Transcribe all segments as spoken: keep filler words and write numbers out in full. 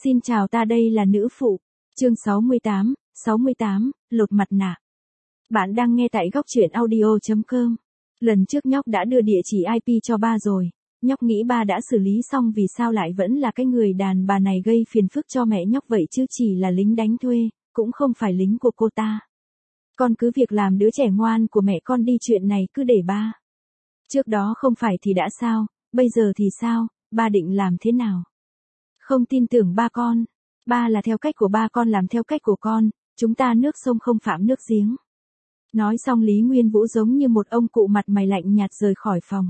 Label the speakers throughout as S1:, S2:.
S1: Xin chào, ta đây là nữ phụ. Chương sáu mươi tám, sáu mươi tám, lột mặt nạ. Bạn đang nghe tại góc truyện audio chấm com. Lần trước nhóc đã đưa địa chỉ i pê cho ba rồi. Nhóc nghĩ ba đã xử lý xong, vì sao lại vẫn là cái người đàn bà này gây phiền phức cho mẹ nhóc vậy chứ, chỉ là lính đánh thuê, cũng không phải lính của cô ta. Con cứ việc làm đứa trẻ ngoan của mẹ con đi, chuyện này cứ để ba. Trước đó không phải thì đã sao, bây giờ thì sao, ba định làm thế nào? Không tin tưởng ba con. Ba là theo cách của ba, con làm theo cách của con, chúng ta nước sông không phạm nước giếng. Nói xong Lý Nguyên Vũ giống như một ông cụ mặt mày lạnh nhạt rời khỏi phòng.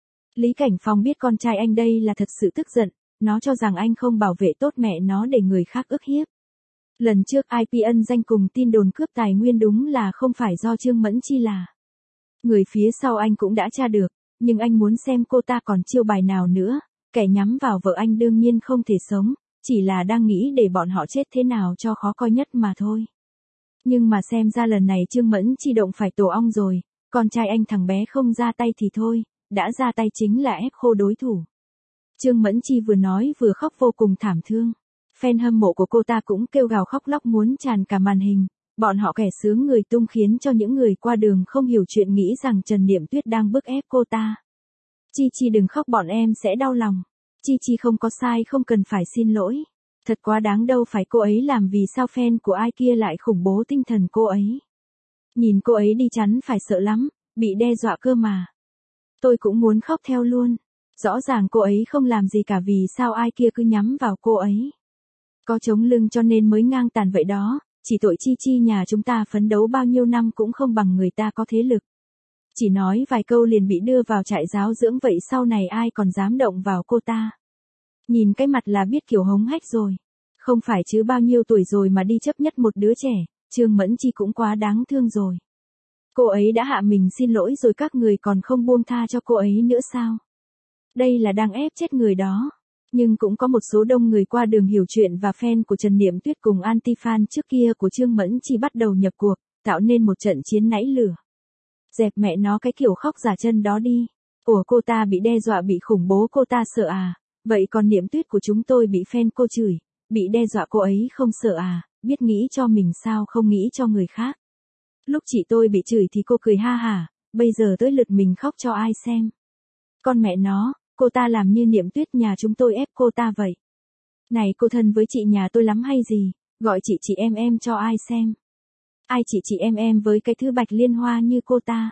S1: Lý Cảnh Phong biết con trai anh đây là thật sự tức giận, nó cho rằng anh không bảo vệ tốt mẹ nó để người khác ức hiếp. Lần trước i pê ân danh cùng tin đồn cướp tài nguyên đúng là không phải do Trương Mẫn Chi là. Người phía sau anh cũng đã tra được, nhưng anh muốn xem cô ta còn chiêu bài nào nữa. Kẻ nhắm vào vợ anh đương nhiên không thể sống, chỉ là đang nghĩ để bọn họ chết thế nào cho khó coi nhất mà thôi. Nhưng mà xem ra lần này Trương Mẫn Chi động phải tổ ong rồi, con trai anh thằng bé không ra tay thì thôi, đã ra tay chính là ép khô đối thủ. Trương Mẫn Chi vừa nói vừa khóc vô cùng thảm thương. Fan hâm mộ của cô ta cũng kêu gào khóc lóc muốn tràn cả màn hình, bọn họ kẻ sướng người tung khiến cho những người qua đường không hiểu chuyện nghĩ rằng Trần Niệm Tuyết đang bức ép cô ta. Chi Chi đừng khóc, bọn em sẽ đau lòng. Chi Chi không có sai, không cần phải xin lỗi. Thật quá đáng, đâu phải cô ấy làm, vì sao fan của ai kia lại khủng bố tinh thần cô ấy. Nhìn cô ấy đi chắn phải sợ lắm, bị đe dọa cơ mà. Tôi cũng muốn khóc theo luôn. Rõ ràng cô ấy không làm gì cả, vì sao ai kia cứ nhắm vào cô ấy. Có chống lưng cho nên mới ngang tàn vậy đó, chỉ tội Chi Chi nhà chúng ta phấn đấu bao nhiêu năm cũng không bằng người ta có thế lực. Chỉ nói vài câu liền bị đưa vào trại giáo dưỡng, vậy sau này ai còn dám động vào cô ta. Nhìn cái mặt là biết kiểu hống hách rồi. Không phải chứ, bao nhiêu tuổi rồi mà đi chấp nhất một đứa trẻ, Trương Mẫn Chi cũng quá đáng thương rồi. Cô ấy đã hạ mình xin lỗi rồi, các người còn không buông tha cho cô ấy nữa sao? Đây là đang ép chết người đó. Nhưng cũng có một số đông người qua đường hiểu chuyện và fan của Trần Niệm Tuyết cùng anti-fan trước kia của Trương Mẫn Chi bắt đầu nhập cuộc, tạo nên một trận chiến nảy lửa. Dẹp mẹ nó cái kiểu khóc giả chân đó đi. Ủa, cô ta bị đe dọa, bị khủng bố, cô ta sợ à? Vậy còn Niệm Tuyết của chúng tôi bị fan cô chửi, bị đe dọa, cô ấy không sợ à? Biết nghĩ cho mình sao không nghĩ cho người khác. Lúc chị tôi bị chửi thì cô cười ha hả, bây giờ tới lượt mình khóc cho ai xem. Con mẹ nó, cô ta làm như Niệm Tuyết nhà chúng tôi ép cô ta vậy. Này, cô thân với chị nhà tôi lắm hay gì, gọi chị chị em em cho ai xem. Ai chị chị em em với cái thứ bạch liên hoa như cô ta.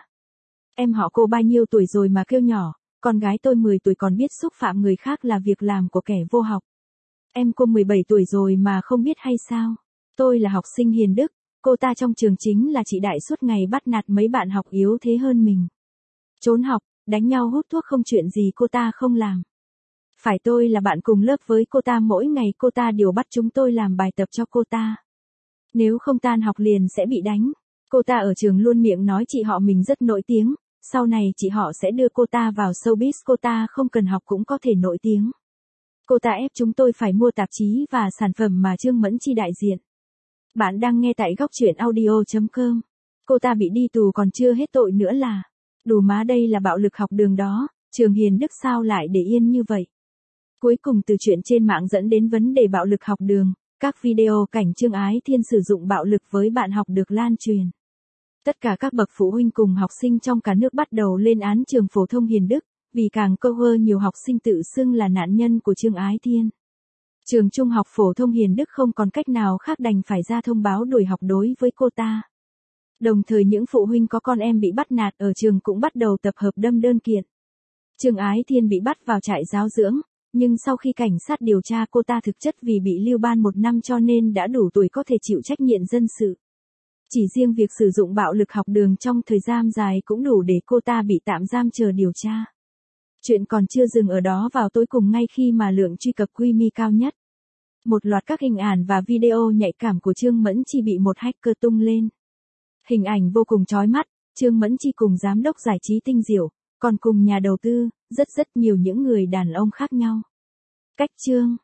S1: Em họ cô bao nhiêu tuổi rồi mà kêu nhỏ, con gái tôi mười tuổi còn biết xúc phạm người khác là việc làm của kẻ vô học. Em cô mười bảy tuổi rồi mà không biết hay sao. Tôi là học sinh hiền đức, cô ta trong trường chính là chị đại, suốt ngày bắt nạt mấy bạn học yếu thế hơn mình. Trốn học, đánh nhau, hút thuốc, không chuyện gì cô ta không làm. Phải, tôi là bạn cùng lớp với cô ta, mỗi ngày cô ta đều bắt chúng tôi làm bài tập cho cô ta. Nếu không tan học liền sẽ bị đánh. Cô ta ở trường luôn miệng nói chị họ mình rất nổi tiếng, sau này chị họ sẽ đưa cô ta vào showbiz, cô ta không cần học cũng có thể nổi tiếng. Cô ta ép chúng tôi phải mua tạp chí và sản phẩm mà Trương Mẫn Chi đại diện. Bạn đang nghe tại góc truyện audio chấm com. Cô ta bị đi tù còn chưa hết tội nữa là. Đủ má, đây là bạo lực học đường đó, trường hiền đức sao lại để yên như vậy. Cuối cùng từ chuyện trên mạng dẫn đến vấn đề bạo lực học đường. Các video cảnh Trương Ái Thiên sử dụng bạo lực với bạn học được lan truyền. Tất cả các bậc phụ huynh cùng học sinh trong cả nước bắt đầu lên án trường phổ thông Hiền Đức, vì càng cover nhiều học sinh tự xưng là nạn nhân của Trương Ái Thiên. Trường trung học phổ thông Hiền Đức không còn cách nào khác đành phải ra thông báo đuổi học đối với cô ta. Đồng thời những phụ huynh có con em bị bắt nạt ở trường cũng bắt đầu tập hợp đâm đơn kiện. Trương Ái Thiên bị bắt vào trại giáo dưỡng. Nhưng sau khi cảnh sát điều tra, cô ta thực chất vì bị lưu ban một năm cho nên đã đủ tuổi có thể chịu trách nhiệm dân sự. Chỉ riêng việc sử dụng bạo lực học đường trong thời gian dài cũng đủ để cô ta bị tạm giam chờ điều tra. Chuyện còn chưa dừng ở đó, vào tối cùng ngay khi mà lượng truy cập quy mô cao nhất, một loạt các hình ảnh và video nhạy cảm của Trương Mẫn Chi bị một hacker tung lên. Hình ảnh vô cùng chói mắt, Trương Mẫn Chi cùng giám đốc giải trí Tinh Diệu, còn cùng nhà đầu tư, rất rất nhiều những người đàn ông khác nhau. Cách chương